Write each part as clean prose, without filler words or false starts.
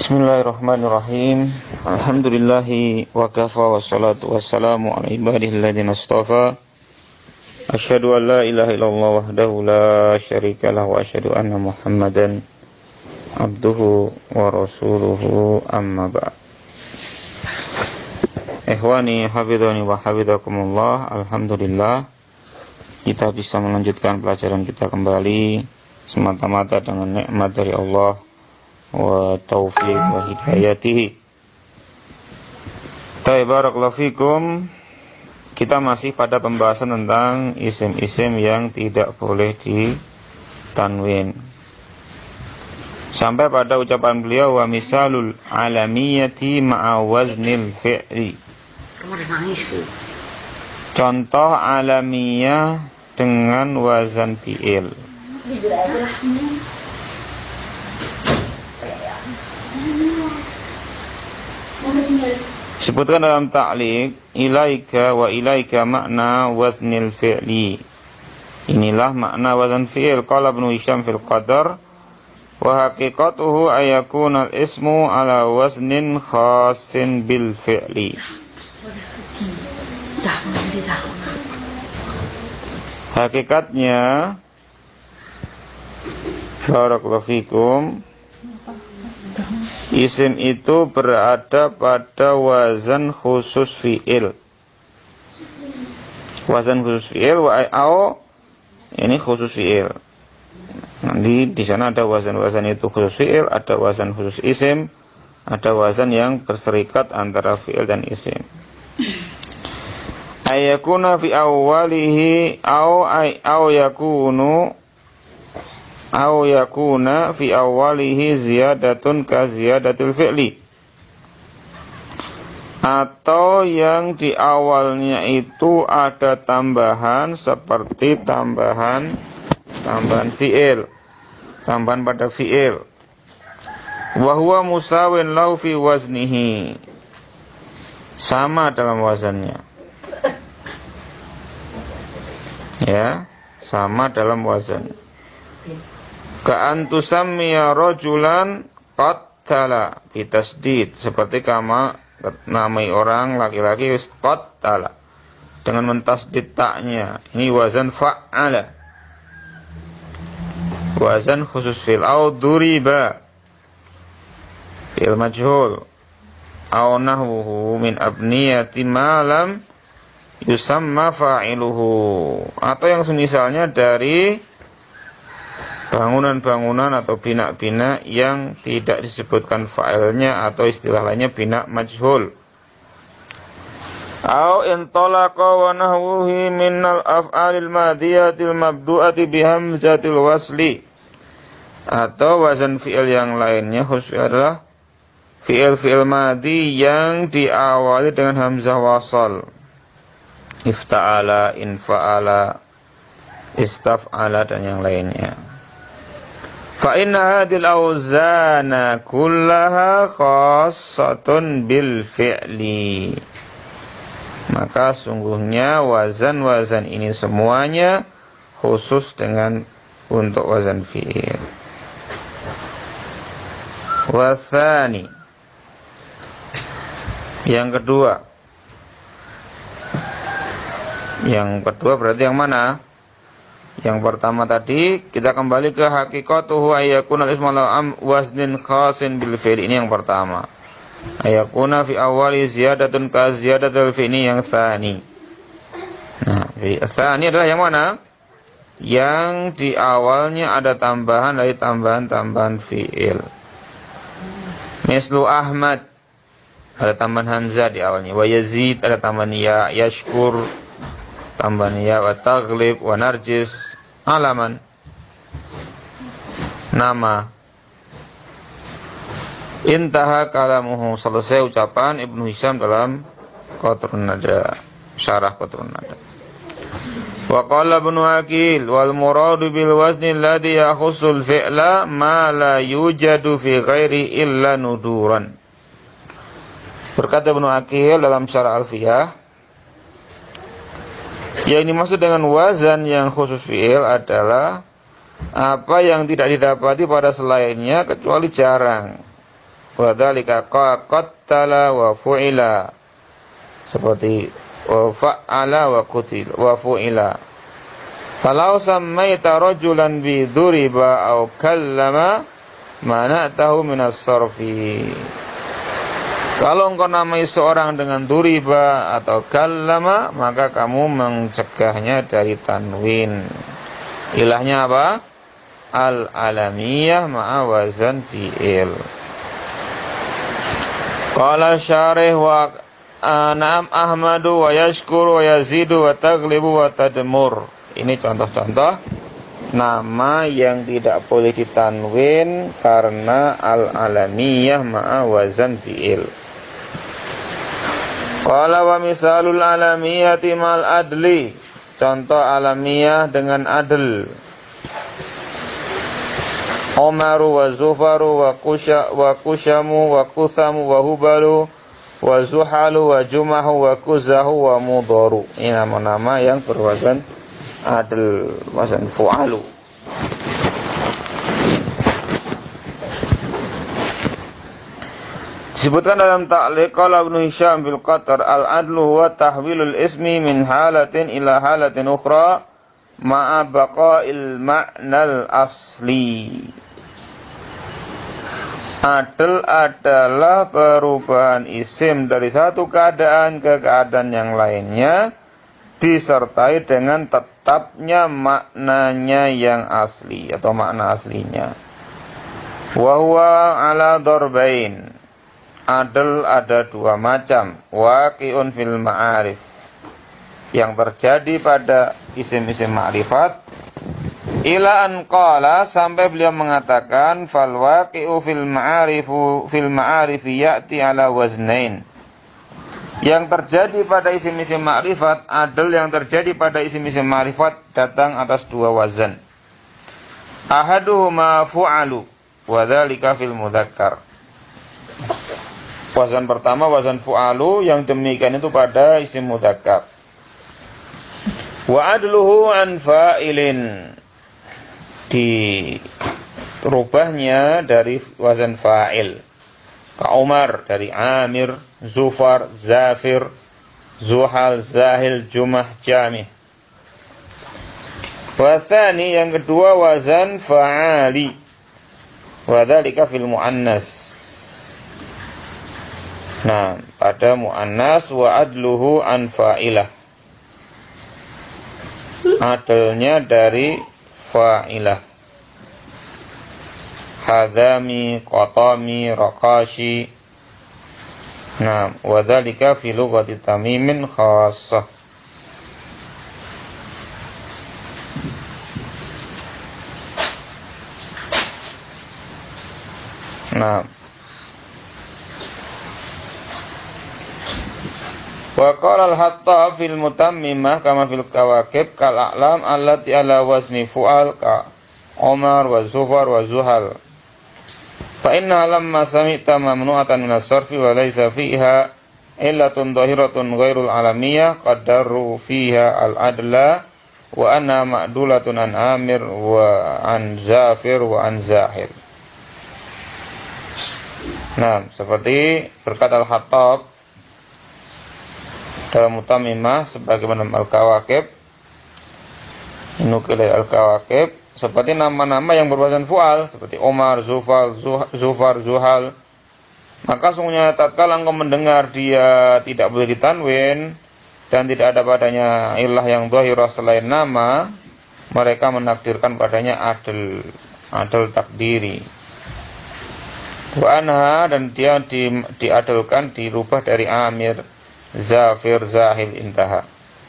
Bismillahirrahmanirrahim. Alhamdulillahi wa kafa wassalatu wassalamu ala ibadihi alladziina istafa. Asyhadu an la ilaha illallah wahdahu la syarika lahu wa asyhadu anna Muhammadan abduhu wa rasuluhu amma ba'd. Ikhwani hafidhani wa hafidhakumullah. Alhamdulillah kita bisa melanjutkan pelajaran kita kembali semata-mata dengan nikmat dari Allah wa taufiq wa hidayatihi. Barakallahu fikum. Kita masih pada pembahasan tentang isim-isim yang tidak boleh ditanwin. Sampai pada ucapan beliau wa misalul alamiyati ma'a waznil fi'li. Contoh alamiyah dengan wazan fi'il. Sebutkan dalam ta'liq ilaika wa ilaika makna waznil fi'li. Inilah makna wazan fi'il. Qala Ibnu Hisham fil Qadar wa haqiqatuhu ayakuna al-ismu ala waznin khasin bil fi'li. Hakikatnya barakallahu fikum, isim itu berada pada wazan khusus fi'il. Wazan khusus fi'il ini khusus fi'il. Nanti di sana ada wazan-wazan itu khusus fi'il, ada wazan khusus isim, ada wazan yang berserikat antara fi'il dan isim. Ayakuna fi awwalihi aw yakuna fi awwalihi ziyadatun ka ziyadatil fi'li, atau yang di awalnya itu ada tambahan seperti tambahan fi'il, tambahan pada fi'il. Wa huwa musawin lahu fi waznihi, sama dalam wazannya. Ya, sama dalam wazannya. Ka'an tusammiya rajulan qattala bitasdid, seperti kama namai orang laki-laki qattala dengan mentasdid taknya. Ini wazan fa'ala, wazan khusus fil. Au duriba fil majhul au nahwuhu min abniyati ma lam yusamma fa'iluhu, atau yang semisalnya dari bangunan-bangunan atau bina-bina yang tidak disebutkan fa'ilnya, atau istilah lainnya bina majhul. Au intalaqa wa nahwuhi minal af'alil madiyatil mabdu'ati bihamzatil wasli, atau wazan fi'il yang lainnya khusus adalah fi'il madi yang diawali dengan hamzah wasal. Ifta'ala, infa'ala, istaf'ala dan yang lainnya. Fa inna hadhil awzana kullaha khassatun bil fi'li. Maka sungguhnya wazan-wazan ini semuanya khusus dengan untuk wazan fi'il. Wa tsani, yang kedua berarti yang mana? Yang pertama tadi kita kembali ke haqiqatuhu ayyakuna al-ismu ala waznin khasin bil fi'li. Ini yang pertama. Ayyakuna fi awwali ziyadatun ka ziyadatil fi'li. Yang tsani. Nah, tsani adalah yang mana? Yang di awalnya ada tambahan dari tambahan fi'il. Mislu Ahmad, ada tambahan hamzah di awalnya. Wa Yazid, ada tambahan ya. Yashkur, tambahan ya. Wa Taghlib, wa Narjis, alaman, nama. Intaha kalamuhu, selesai ucapan Ibnu Hisham dalam Qatrun Nada, syarah Qatrun Nada. Wa qala Ibnu Aqil wal muradu bil wazni alladhi yakhussul fi'la ma la yujadu fi ghairi illa nuduran. Berkata Ibnu Aqil dalam syarah Alfiyah, yang dimaksud dengan wazan yang khusus fi'il adalah apa yang tidak didapati pada selainnya kecuali jarang. Wa dzalika qattala wa fu'ila. Seperti wa fa'ala wa qutil wa fu'ila. Kalau sammaita rajulan bi duriba aw kallama mana'tahu minas sarfi. Kalau engkau namai seorang dengan duriba atau kallama, maka kamu mencegahnya dari tanwin. Ilahnya apa? Al-alamiyah ma'a wazan fi'il. Qala syarih wa na'am ahmadu wa yashkuru wa yazidu wa taglibu wa tadmur. Ini contoh-contoh nama yang tidak boleh ditanwin karena al-alamiyah ma'a wazan fi'il. Qala wa misalul alamiyati mal adli. Contoh alamiyah dengan adl. Umaru wa Zufaru wa Kushamu wa Kuthamu wa Hubalu wa Zuhalu wa Jumahu wa Kuzahu wa Mudaru. Ini nama-nama yang berwazan adl, wazan fu'alu. Disebutkan dalam ta'liq qala Ibnu Hisham bil Qatar al-adlu huwa tahwilul ismi min halatin ila halatin ukhra ma'a baqa'il ma'nal asli. Adl adalah perubahan isim dari satu keadaan ke keadaan yang lainnya disertai dengan tetapnya maknanya yang asli atau makna aslinya. Wa huwa ala darbain. Adl ada dua macam. Waqi'un fil ma'arif, yang terjadi pada isim-isim ma'rifat. Ila an qala, sampai beliau mengatakan fal waqi'u fil ma'arifi ya'ti ala waznain. Yang terjadi pada isim-isim ma'rifat, adl yang terjadi pada isim-isim ma'rifat datang atas dua wazan. Ahaduhuma fu'alu wa dzalika fil mudzakkar. Wazan pertama wazan fu'alu, yang demikian itu pada isim mudzakkar. Wa adluhu an fa'ilin, dirubahnya dari wazan fa'il. Ka Umar dari Amir, Zufar, Zafir, Zuhal, Zahil, Jumah, Jamih. Wa tsani, yang kedua wazan fa'ali. Wa dzalika fil muannas. Nah, pada muannas wa adluhu an fa'ilah. Adlnya dari fa'ilah. Hadami, qatami, raqashi. Nah, wa dzalika fi lughati tamimin khassah. Nah, wa qala al-Hattab fil mutammimah kama fil kawakib kal a'lam allati ala wazni fu'al ka Umar wa Zufar wa Zuhal. Fa inna lamma sami'ta mamnu'atan min as-sarfi wa laysa fiha illatun dhahiratun ghairul alamiyah qaddaru fiha al-adla wa anna ma'dulatun an Amir wa an Zafir wa an Zahir. Nah, seperti berkata al-Hattab dalam Mutammimah sebagaimana Al-Kawakib, nukil Al-Kawakib, seperti nama-nama yang berwazan fu'al seperti Umar, Zufar, Zuhal. Maka sungguhnya tatkala engkau mendengar dia tidak boleh ditanwin dan tidak ada padanya ilah yang dhahirah selain nama, mereka menakdirkan padanya adl takdiri. Wa anha, dan dia diadilkan, dirubah dari Amir, Zafir, Zahil, intaha.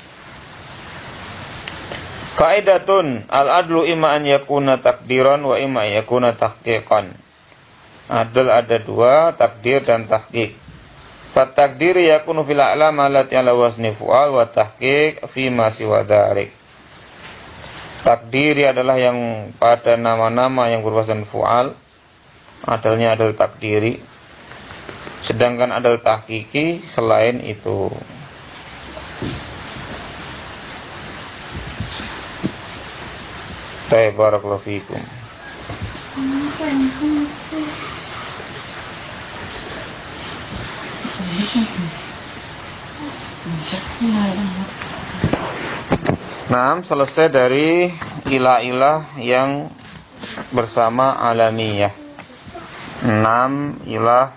Qaidatun al-adlu imma an yakuna takdiran wa imma an yakuna tahqiqan. Adl ada dua, takdir dan tahqiq. Fat takdir yakunu fil a'lam allati ala wazni fu'al wa tahqiq fi ma siwa dzalik. Takdiri adalah yang pada nama-nama yang berwazan fu'al, adalnya adal takdiri. Sedangkan adal tahqiqi selain itu. Baik, barakallahu fikum. Nah, selesai dari ilah-ilah yang bersama alamiyah. 6 ilah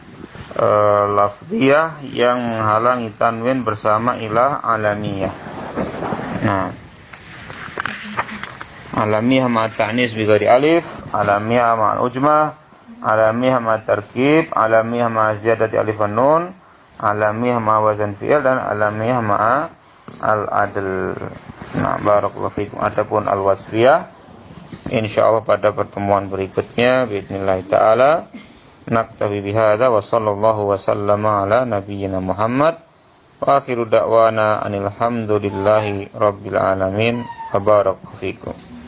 lafziyah yang menghalangi tanwin bersama ilah alamiyah. Nah, alamiyah ma ta'nis bi ghairi alif, alamiyah ma ujmah, alamiyah ma tarkib, alamiyah ma ziyadati alif wan nun, alamiyah ma wazan fi'il, dan alamiyah ma al-adl. Nah, barakallahu fikum. Adapun al-wasfiyah insyaallah pada pertemuan berikutnya bismillah taala. Naktabi bihadza wa sallallahu wa sallama ala nabiyyina Muhammad wa akhiru da'wana anil hamdulillahi rabbil alamin. Barakallahu fikum.